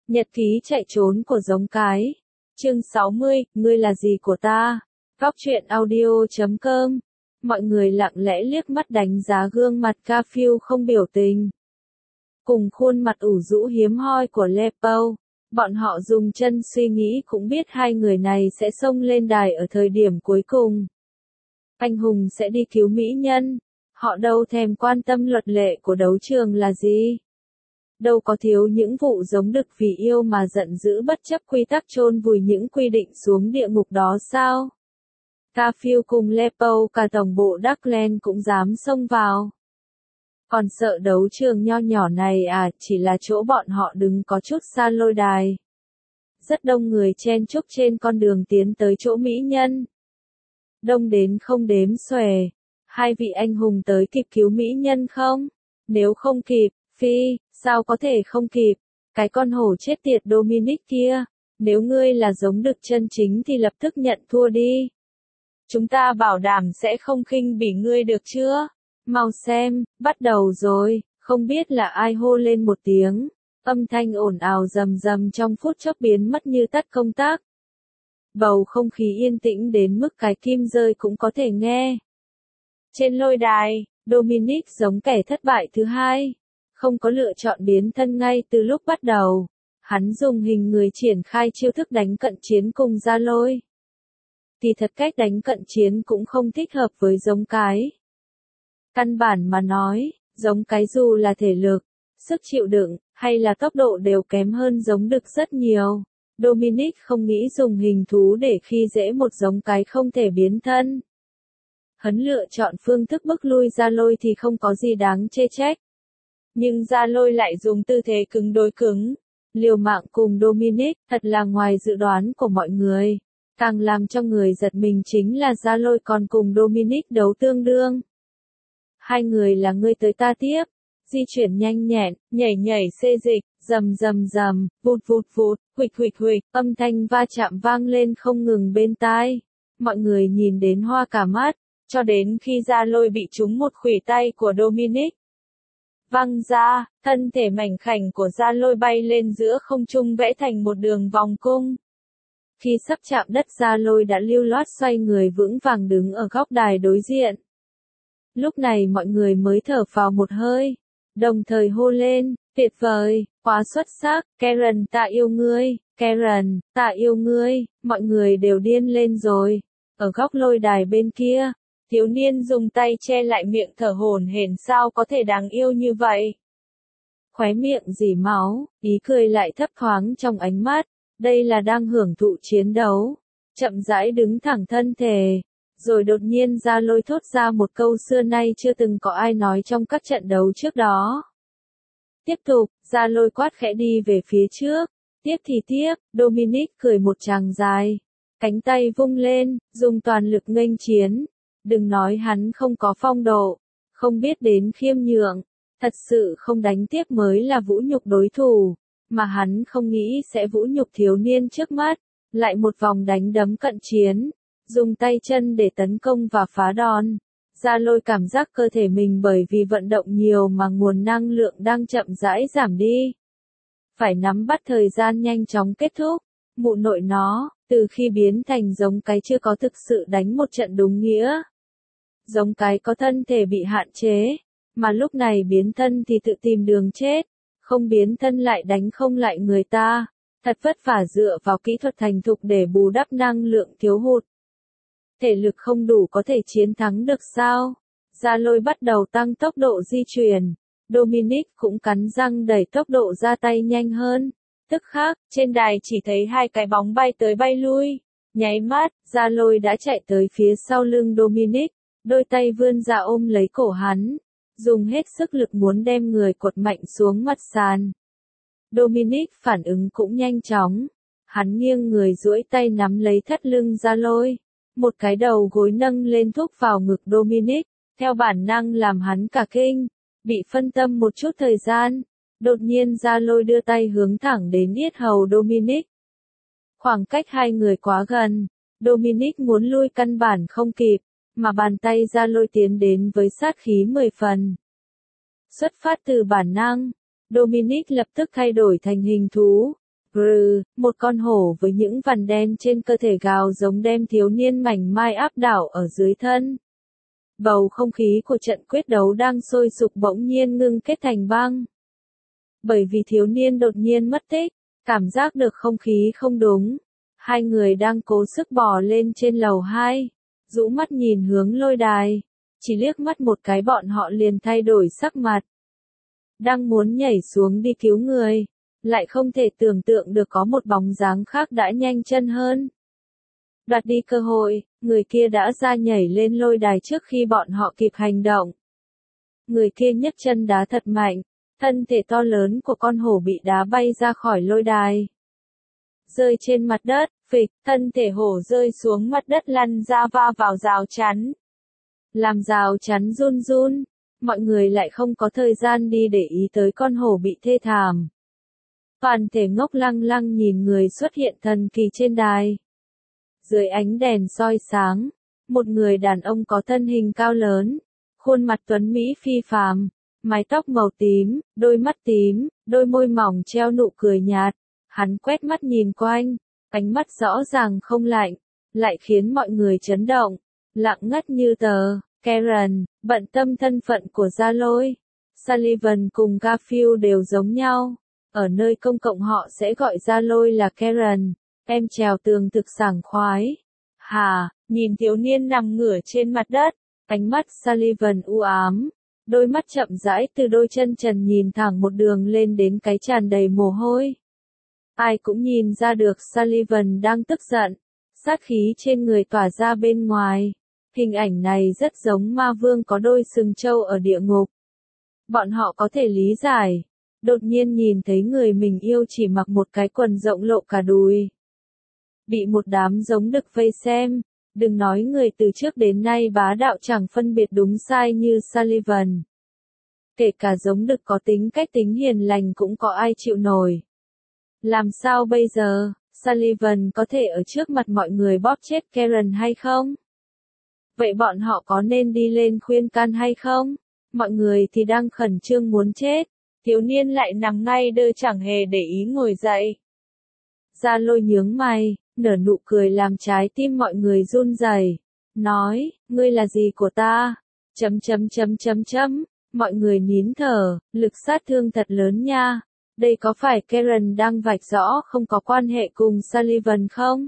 Nhật ký chạy trốn của giống cái. Chương 60, ngươi là gì của ta? Góc truyện audio.com. Mọi người lặng lẽ liếc mắt đánh giá gương mặt Garfield không biểu tình. Cùng khuôn mặt ủ rũ hiếm hoi của Lepo, bọn họ dùng chân suy nghĩ cũng biết hai người này sẽ xông lên đài ở thời điểm cuối cùng. Anh hùng sẽ đi cứu mỹ nhân. Họ đâu thèm quan tâm luật lệ của đấu trường là gì. Đâu có thiếu những vụ giống đực vì yêu mà giận dữ bất chấp quy tắc chôn vùi những quy định xuống địa ngục đó sao? Garfield cùng Lepo cả tổng bộ Darkland cũng dám xông vào. Còn sợ đấu trường nho nhỏ này à, chỉ là chỗ bọn họ đứng có chút xa lôi đài. Rất đông người chen chúc trên con đường tiến tới chỗ mỹ nhân. Đông đến không đếm xuể. Hai vị anh hùng tới kịp cứu mỹ nhân không? Nếu không kịp, phi, sao có thể không kịp? Cái con hổ chết tiệt Dominic kia, nếu ngươi là giống đực chân chính thì lập tức nhận thua đi. Chúng ta bảo đảm sẽ không khinh bỉ ngươi được chưa? Mau xem, bắt đầu rồi, không biết là ai hô lên một tiếng. Âm thanh ồn ào rầm rầm trong phút chốc biến mất như tắt công tắc. Bầu không khí yên tĩnh đến mức cái kim rơi cũng có thể nghe. Trên lôi đài, Dominic giống kẻ thất bại thứ hai. Không có lựa chọn biến thân ngay từ lúc bắt đầu. Hắn dùng hình người triển khai chiêu thức đánh cận chiến cùng ra lôi. Thì thật cách đánh cận chiến cũng không thích hợp với giống cái. Căn bản mà nói, giống cái dù là thể lực, sức chịu đựng, hay là tốc độ đều kém hơn giống đực rất nhiều. Dominic không nghĩ dùng hình thú để khi dễ một giống cái không thể biến thân. Hắn lựa chọn phương thức bức lui ra lôi thì không có gì đáng chê trách. Nhưng ra lôi lại dùng tư thế cứng đối cứng. Liều mạng cùng Dominic, thật là ngoài dự đoán của mọi người. Càng làm cho người giật mình chính là ra lôi còn cùng Dominic đấu tương đương. Hai người là ngươi tới ta tiếp. Di chuyển nhanh nhẹn, nhảy nhảy xê dịch, rầm rầm rầm, vụt vụt vụt, huỵch huỵch huỵch, âm thanh va chạm vang lên không ngừng bên tai. Mọi người nhìn đến hoa cả mắt, cho đến khi ra lôi bị trúng một khuỷu tay của Dominic. Văng ra, thân thể mảnh khảnh của ra lôi bay lên giữa không trung vẽ thành một đường vòng cung. Khi sắp chạm đất ra lôi đã lưu loát xoay người vững vàng đứng ở góc đài đối diện. Lúc này mọi người mới thở phào một hơi, đồng thời hô lên, tuyệt vời, quá xuất sắc, Karen ta yêu ngươi, Karen, ta yêu ngươi, mọi người đều điên lên rồi. Ở góc lôi đài bên kia, thiếu niên dùng tay che lại miệng thở hổn hển sao có thể đáng yêu như vậy. Khóe miệng rỉ máu, ý cười lại thấp thoáng trong ánh mắt, đây là đang hưởng thụ chiến đấu. Chậm rãi đứng thẳng thân thể, rồi đột nhiên ra lôi thốt ra một câu xưa nay chưa từng có ai nói trong các trận đấu trước đó. Tiếp tục, ra lôi quát khẽ đi về phía trước, tiếp thì tiếp, Dominic cười một tràng dài, cánh tay vung lên, dùng toàn lực nghênh chiến. Đừng nói hắn không có phong độ, không biết đến khiêm nhượng, thật sự không đánh tiếp mới là vũ nhục đối thủ, mà hắn không nghĩ sẽ vũ nhục thiếu niên trước mắt, lại một vòng đánh đấm cận chiến, dùng tay chân để tấn công và phá đòn. Ra lôi cảm giác cơ thể mình bởi vì vận động nhiều mà nguồn năng lượng đang chậm rãi giảm đi. Phải nắm bắt thời gian nhanh chóng kết thúc, mụ nội nó, từ khi biến thành giống cái chưa có thực sự đánh một trận đúng nghĩa. Giống cái có thân thể bị hạn chế, mà lúc này biến thân thì tự tìm đường chết, không biến thân lại đánh không lại người ta, thật vất vả dựa vào kỹ thuật thành thục để bù đắp năng lượng thiếu hụt. Thể lực không đủ có thể chiến thắng được sao? Ra lôi bắt đầu tăng tốc độ di chuyển, Dominic cũng cắn răng đẩy tốc độ ra tay nhanh hơn. Tức khắc, trên đài chỉ thấy hai cái bóng bay tới bay lui. Nháy mắt, ra lôi đã chạy tới phía sau lưng Dominic, đôi tay vươn ra ôm lấy cổ hắn, dùng hết sức lực muốn đem người cột mạnh xuống mặt sàn. Dominic phản ứng cũng nhanh chóng, hắn nghiêng người duỗi tay nắm lấy thắt lưng ra lôi, một cái đầu gối nâng lên thúc vào ngực Dominic, theo bản năng làm hắn cả kinh, bị phân tâm một chút thời gian, đột nhiên ra lôi đưa tay hướng thẳng đến yết hầu Dominic. Khoảng cách hai người quá gần, Dominic muốn lui căn bản không kịp, mà bàn tay ra lôi tiến đến với sát khí 10 phần. Xuất phát từ bản năng, Dominic lập tức thay đổi thành hình thú, Một con hổ với những vằn đen trên cơ thể gào giống đem thiếu niên mảnh mai áp đảo ở dưới thân. Bầu không khí của trận quyết đấu đang sôi sục bỗng nhiên ngưng kết thành băng. Bởi vì thiếu niên đột nhiên mất tích, cảm giác được không khí không đúng. Hai người đang cố sức bò lên trên lầu 2, rũ mắt nhìn hướng lôi đài. Chỉ liếc mắt một cái bọn họ liền thay đổi sắc mặt. Đang muốn nhảy xuống đi cứu người, lại không thể tưởng tượng được có một bóng dáng khác đã nhanh chân hơn. Đoạt đi cơ hội, người kia đã ra nhảy lên lôi đài trước khi bọn họ kịp hành động. Người kia nhấc chân đá thật mạnh, thân thể to lớn của con hổ bị đá bay ra khỏi lôi đài. Rơi trên mặt đất, phịch, thân thể hổ rơi xuống mặt đất lăn ra va vào rào chắn. Làm rào chắn run run, mọi người lại không có thời gian đi để ý tới con hổ bị thê thảm. Toàn thể ngốc lăng lăng nhìn người xuất hiện thần kỳ trên đài. Dưới ánh đèn soi sáng, một người đàn ông có thân hình cao lớn, khuôn mặt tuấn mỹ phi phàm, mái tóc màu tím, đôi mắt tím, đôi môi mỏng treo nụ cười nhạt. Hắn quét mắt nhìn quanh, ánh mắt rõ ràng không lạnh, lại khiến mọi người chấn động, lặng ngắt như tờ. Karen, bận tâm thân phận của Gia Lôi. Sullivan cùng Garfield đều giống nhau. Ở nơi công cộng họ sẽ gọi Gia Lôi là Karen. Em trèo tường thực sảng khoái. Nhìn thiếu niên nằm ngửa trên mặt đất, ánh mắt Sullivan u ám. Đôi mắt chậm rãi từ đôi chân trần nhìn thẳng một đường lên đến cái tràn đầy mồ hôi. Ai cũng nhìn ra được Sullivan đang tức giận. Sát khí trên người tỏa ra bên ngoài. Hình ảnh này rất giống ma vương có đôi sừng trâu ở địa ngục. Bọn họ có thể lý giải. Đột nhiên nhìn thấy người mình yêu chỉ mặc một cái quần rộng lộ cả đùi. Bị một đám giống đực vây xem. Đừng nói người từ trước đến nay bá đạo chẳng phân biệt đúng sai như Sullivan. Kể cả giống đực có tính cách tính hiền lành cũng có ai chịu nổi. Làm sao bây giờ, Sullivan có thể ở trước mặt mọi người bóp chết Karen hay không? Vậy bọn họ có nên đi lên khuyên can hay không? Mọi người thì đang khẩn trương muốn chết. Thiếu niên lại nằm ngay đơ chẳng hề để ý ngồi dậy. Gia Lôi nhướng mày, nở nụ cười làm trái tim mọi người run rẩy. Nói, ngươi là gì của ta? Mọi người nín thở, lực sát thương thật lớn nha. Đây có phải Karen đang vạch rõ không có quan hệ cùng Sullivan không?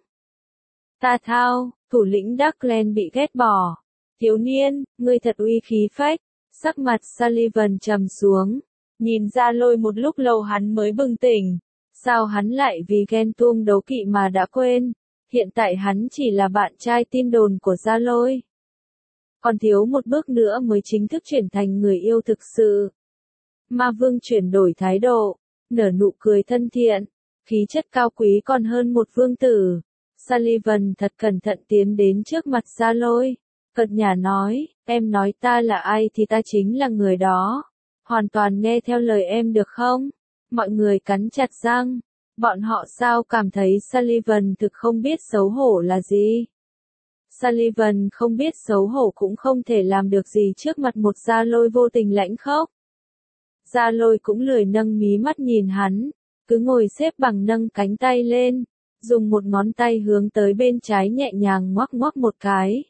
Ta thao, thủ lĩnh Darkland bị ghét bỏ. Thiếu niên, ngươi thật uy khí phách. Sắc mặt Sullivan trầm xuống. Nhìn Gia Lôi một lúc lâu hắn mới bừng tỉnh. Sao hắn lại vì ghen tuông đấu kỵ mà đã quên? Hiện tại hắn chỉ là bạn trai tin đồn của Gia Lôi. Còn thiếu một bước nữa mới chính thức chuyển thành người yêu thực sự. Ma Vương chuyển đổi thái độ, nở nụ cười thân thiện, khí chất cao quý còn hơn một vương tử. Sullivan thật cẩn thận tiến đến trước mặt Gia Lôi, cợt nhả nói, em nói ta là ai thì ta chính là người đó. Hoàn toàn nghe theo lời em được không? Mọi người cắn chặt răng, bọn họ sao cảm thấy Sullivan thực không biết xấu hổ là gì? Sullivan không biết xấu hổ cũng không thể làm được gì trước mặt một Gia Lôi vô tình lãnh khốc. Gia Lôi cũng lười nâng mí mắt nhìn hắn, cứ ngồi xếp bằng nâng cánh tay lên, dùng một ngón tay hướng tới bên trái nhẹ nhàng ngoắc ngoắc một cái.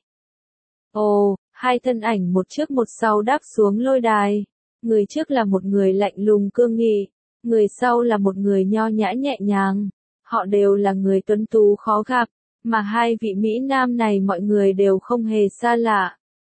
Ồ, hai thân ảnh một trước một sau đáp xuống lôi đài. Người trước là một người lạnh lùng cương nghị, người sau là một người nho nhã nhẹ nhàng. Họ đều là người tuấn tú khó gặp, mà hai vị Mỹ Nam này mọi người đều không hề xa lạ.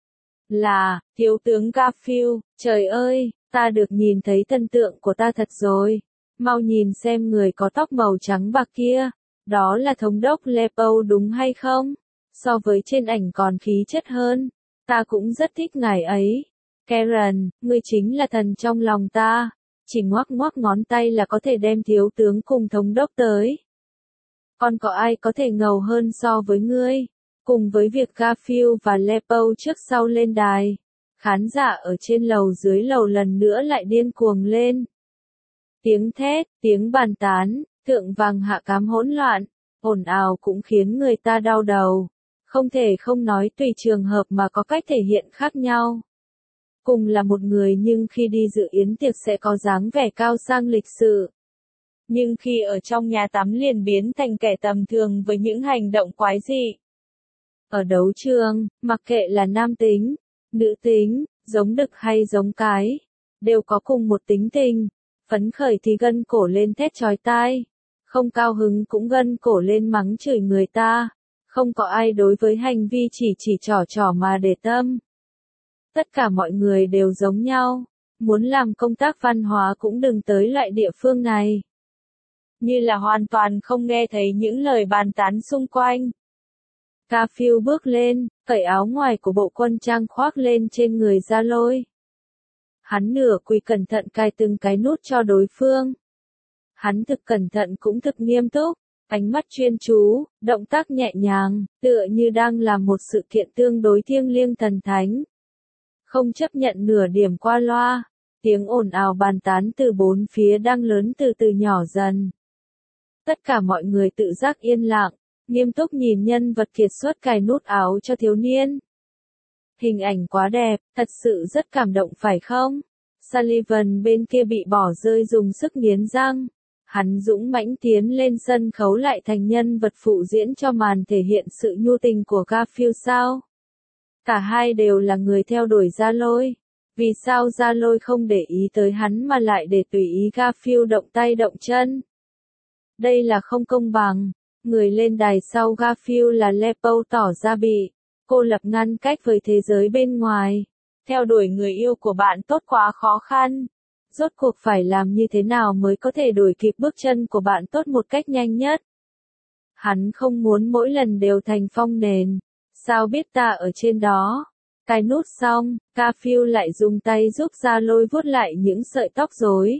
Là, thiếu tướng Garfield, trời ơi, ta được nhìn thấy thần tượng của ta thật rồi. Mau nhìn xem người có tóc màu trắng bạc kia, đó là thống đốc Lepo đúng hay không? So với trên ảnh còn khí chất hơn, ta cũng rất thích ngài ấy. Karen, ngươi chính là thần trong lòng ta, chỉ ngoắc ngoắc ngón tay là có thể đem thiếu tướng cùng thống đốc tới. Còn có ai có thể ngầu hơn so với ngươi? Cùng với việc Garfield và Lepo trước sau lên đài, khán giả ở trên lầu dưới lầu lần nữa lại điên cuồng lên. Tiếng thét, tiếng bàn tán, thượng vàng hạ cám hỗn loạn, ồn ào cũng khiến người ta đau đầu. Không thể không nói tùy trường hợp mà có cách thể hiện khác nhau. Cùng là một người nhưng khi đi dự yến tiệc sẽ có dáng vẻ cao sang lịch sự. nhưng khi ở trong nhà tắm liền biến thành kẻ tầm thường với những hành động quái dị. Ở đấu trường, mặc kệ là nam tính, nữ tính, giống đực hay giống cái, đều có cùng một tính tình, phấn khởi thì gân cổ lên thét chói tai, không cao hứng cũng gân cổ lên mắng chửi người ta, không có ai đối với hành vi chỉ trỏ mà để tâm. Tất cả mọi người đều giống nhau, muốn làm công tác văn hóa cũng đừng tới loại địa phương này. Như là hoàn toàn không nghe thấy những lời bàn tán xung quanh. Garfield bước lên, cởi áo ngoài của bộ quân trang khoác lên trên người Gia Lôi. Hắn nửa quỳ cẩn thận cài từng cái nút cho đối phương. Hắn thực cẩn thận cũng thực nghiêm túc, ánh mắt chuyên chú, động tác nhẹ nhàng, tựa như đang làm một sự kiện tương đối thiêng liêng thần thánh. Không chấp nhận nửa điểm qua loa, tiếng ồn ào bàn tán từ bốn phía đang lớn từ từ nhỏ dần. Tất cả mọi người tự giác yên lặng, nghiêm túc nhìn nhân vật kiệt xuất cài nút áo cho thiếu niên. Hình ảnh quá đẹp, thật sự rất cảm động phải không? Sullivan bên kia bị bỏ rơi dùng sức nghiến răng. Hắn dũng mãnh tiến lên sân khấu lại thành nhân vật phụ diễn cho màn thể hiện sự nhu tình của Garfield sao? Cả hai đều là người theo đuổi Gia Lôi. Vì sao Gia Lôi không để ý tới hắn mà lại để tùy ý Garfield động tay động chân? Đây là không công bằng. Người lên đài sau Garfield là Lepo tỏ ra bị cô lập ngăn cách với thế giới bên ngoài. Theo đuổi người yêu của bạn tốt quá khó khăn. Rốt cuộc phải làm như thế nào mới có thể đuổi kịp bước chân của bạn tốt một cách nhanh nhất? Hắn không muốn mỗi lần đều thành phong nền. Sao biết ta ở trên đó? Cài nút xong, Garfield lại dùng tay giúp Gia Lôi vuốt lại những sợi tóc rối.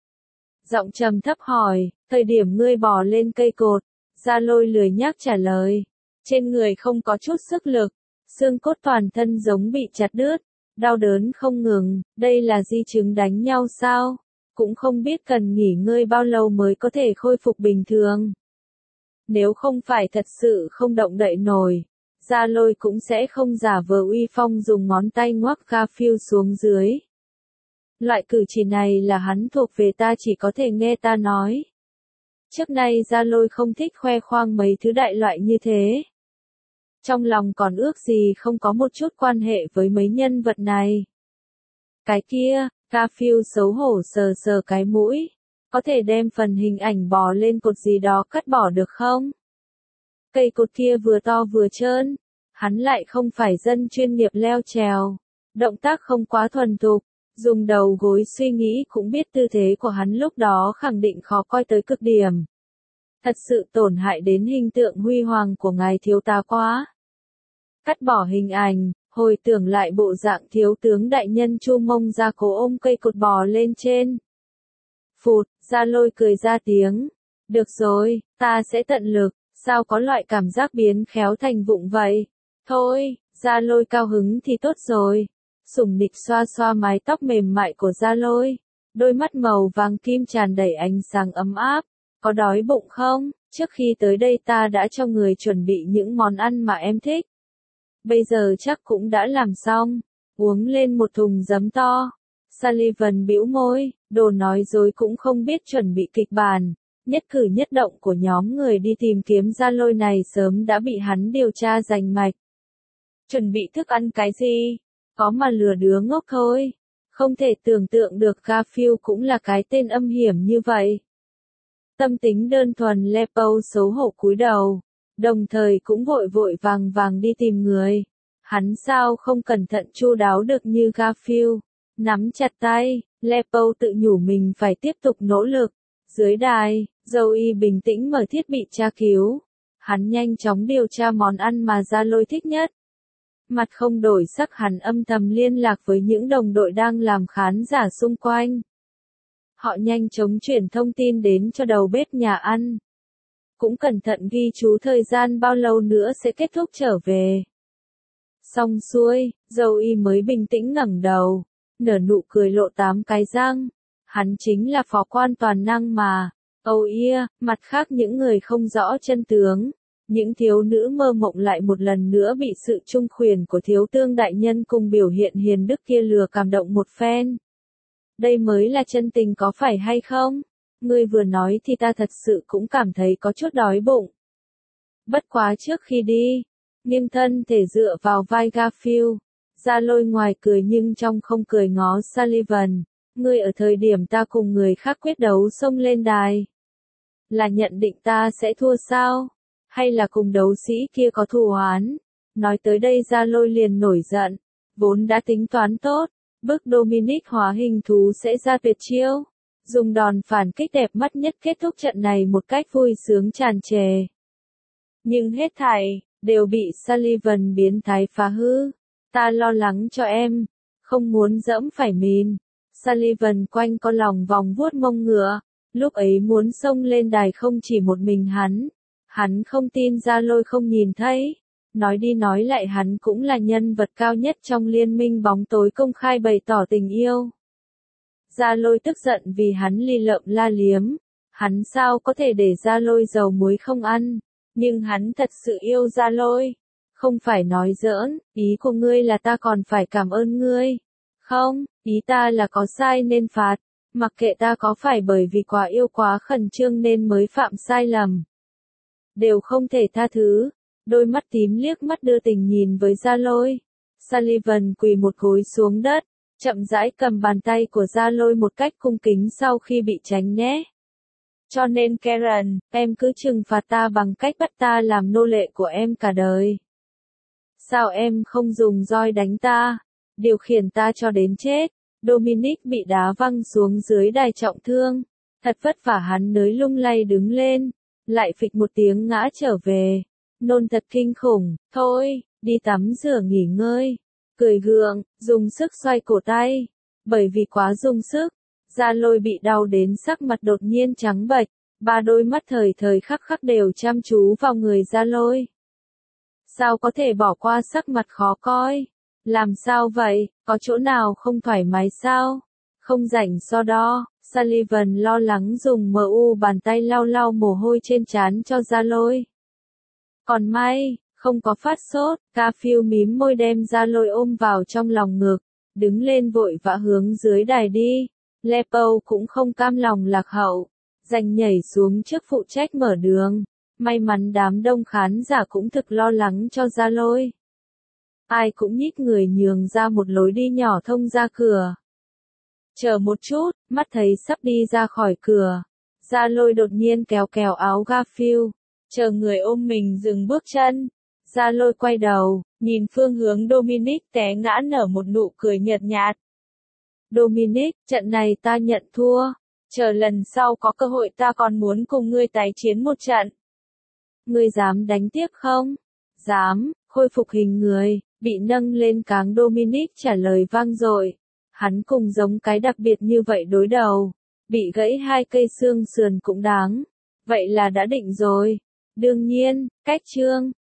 Giọng trầm thấp hỏi, thời điểm ngươi bò lên cây cột, Gia Lôi lười nhác trả lời. Trên người không có chút sức lực, xương cốt toàn thân giống bị chặt đứt, đau đớn không ngừng, đây là di chứng đánh nhau sao? Cũng không biết cần nghỉ ngơi bao lâu mới có thể khôi phục bình thường. Nếu không phải thật sự không động đậy nổi, Gia Lôi cũng sẽ không giả vờ uy phong dùng ngón tay ngoắc Garfield xuống dưới. Loại cử chỉ này là hắn thuộc về ta chỉ có thể nghe ta nói. Trước nay Gia Lôi không thích khoe khoang mấy thứ đại loại như thế. Trong lòng còn ước gì không có một chút quan hệ với mấy nhân vật này. Cái kia, Garfield xấu hổ sờ sờ cái mũi. Có thể đem phần hình ảnh bò lên cột gì đó cắt bỏ được không? Cây cột kia vừa to vừa trơn. Hắn lại không phải dân chuyên nghiệp leo trèo. Động tác không quá thuần thục. Dùng đầu gối suy nghĩ cũng biết tư thế của hắn lúc đó khẳng định khó coi tới cực điểm. Thật sự tổn hại đến hình tượng huy hoàng của ngài thiếu tá quá. Cắt bỏ hình ảnh, hồi tưởng lại bộ dạng thiếu tướng đại nhân chu mông ra cố ôm cây cột bò lên trên. Phụt, Gia Lôi cười ra tiếng. Được rồi, ta sẽ tận lực, sao có loại cảm giác biến khéo thành vụng vậy? Thôi, Gia Lôi cao hứng thì tốt rồi. Sủng nịch xoa xoa mái tóc mềm mại của Gia Lôi. Đôi mắt màu vàng kim tràn đầy ánh sáng ấm áp. Có đói bụng không? Trước khi tới đây ta đã cho người chuẩn bị những món ăn mà em thích. Bây giờ chắc cũng đã làm xong. Uống lên một thùng giấm to. Sullivan bĩu môi, đồ nói dối cũng không biết chuẩn bị kịch bản. Nhất cử nhất động của nhóm người đi tìm kiếm Gia Lôi này sớm đã bị hắn điều tra rành mạch. Chuẩn bị thức ăn cái gì? Có mà lừa đứa ngốc thôi. Không thể tưởng tượng được Garfield cũng là cái tên âm hiểm như vậy. Tâm tính đơn thuần Lepo xấu hổ cúi đầu, đồng thời cũng vội vội vàng vàng đi tìm người. Hắn sao không cẩn thận chu đáo được như Garfield. Nắm chặt tay, Lepo tự nhủ mình phải tiếp tục nỗ lực. Dưới đài, Joey bình tĩnh mở thiết bị tra cứu. Hắn nhanh chóng điều tra món ăn mà Gia Lôi thích nhất. Mặt không đổi sắc hắn âm thầm liên lạc với những đồng đội đang làm khán giả xung quanh. Họ nhanh chóng chuyển thông tin đến cho đầu bếp nhà ăn. Cũng cẩn thận ghi chú thời gian bao lâu nữa sẽ kết thúc trở về. Xong xuôi, Joey mới bình tĩnh ngẩng đầu, nở nụ cười lộ 8 cái răng. Hắn chính là phó quan toàn năng mà. Oh yeah, mặt khác những người không rõ chân tướng. Những thiếu nữ mơ mộng lại một lần nữa bị sự trung khuyển của thiếu tương đại nhân cùng biểu hiện hiền đức kia lừa cảm động một phen. Đây mới là chân tình có phải hay không? Ngươi vừa nói thì ta thật sự cũng cảm thấy có chút đói bụng. Bất quá trước khi đi, nghiêng thân thể dựa vào vai Garfield, Ra Lôi ngoài cười nhưng trong không cười ngó Sullivan. Ngươi ở thời điểm ta cùng người khác quyết đấu xông lên đài. Là nhận định ta sẽ thua sao? Hay là cùng đấu sĩ kia có thù oán? Nói tới đây Ra Lôi liền nổi giận. Vốn đã tính toán tốt, bức Dominic hóa hình thú sẽ ra tuyệt chiêu. Dùng đòn phản kích đẹp mắt nhất kết thúc trận này một cách vui sướng tràn trề. Nhưng hết thảy, đều bị Sullivan biến thái phá hư. Ta lo lắng cho em, không muốn dẫm phải mìn. Sullivan quanh co lòng vòng vuốt mông ngựa, lúc ấy muốn xông lên đài không chỉ một mình hắn không tin Ra Lôi không nhìn thấy. Nói đi nói lại hắn cũng là nhân vật cao nhất trong liên minh bóng tối công khai bày tỏ tình yêu. Ra Lôi tức giận vì hắn lì lợm la liếm, hắn sao có thể để Ra Lôi dầu muối không ăn, nhưng hắn thật sự yêu Ra Lôi. Không phải nói giỡn, ý của ngươi là ta còn phải cảm ơn ngươi. Không, ý ta là có sai nên phạt, mặc kệ ta có phải bởi vì quá yêu quá khẩn trương nên mới phạm sai lầm. Đều không thể tha thứ. Đôi mắt tím liếc mắt đưa tình nhìn với Ra Lôi. Sullivan quỳ một gối xuống đất, chậm rãi cầm bàn tay của Ra Lôi một cách cung kính sau khi bị tránh né. Cho nên Karen, em cứ trừng phạt ta bằng cách bắt ta làm nô lệ của em cả đời. Sao em không dùng roi đánh ta, điều khiển ta cho đến chết? Dominic bị đá văng xuống dưới đài trọng thương. Thật vất vả hắn nới lung lay đứng lên, lại phịch một tiếng ngã trở về. Nôn thật kinh khủng, thôi, đi tắm rửa nghỉ ngơi. Cười gượng, dùng sức xoay cổ tay. Bởi vì quá dùng sức, Ra Lôi bị đau đến sắc mặt đột nhiên trắng bệch. Ba đôi mắt thời thời khắc khắc đều chăm chú vào người Ra Lôi. Sao có thể bỏ qua sắc mặt khó coi? Làm sao vậy, có chỗ nào không thoải mái sao? Không rảnh so đo. Sullivan lo lắng dùng bàn tay lau lau mồ hôi trên trán cho Ra Lôi. Còn may, không có phát sốt. Garfield mím môi đem Ra Lôi ôm vào trong lòng ngực, đứng lên vội vã hướng dưới đài đi. Lepo cũng không cam lòng lạc hậu, giành nhảy xuống trước phụ trách mở đường. May mắn đám đông khán giả cũng thực lo lắng cho Ra Lôi. Ai cũng nhích người nhường ra một lối đi nhỏ thông ra cửa. Chờ một chút, mắt thấy sắp đi ra khỏi cửa. Ra Lôi đột nhiên kéo kéo áo Garfield, chờ người ôm mình dừng bước chân. Ra Lôi quay đầu, nhìn phương hướng Dominic té ngã nở một nụ cười nhợt nhạt. Dominic, trận này ta nhận thua. Chờ lần sau có cơ hội ta còn muốn cùng ngươi tái chiến một trận. Ngươi dám đánh tiếp không? Dám. Khôi phục hình người, bị nâng lên cáng Dominic trả lời vang dội. Hắn cùng giống cái đặc biệt như vậy đối đầu. Bị gãy 2 cây xương sườn cũng đáng. Vậy là đã định rồi. Đương nhiên, cách chương.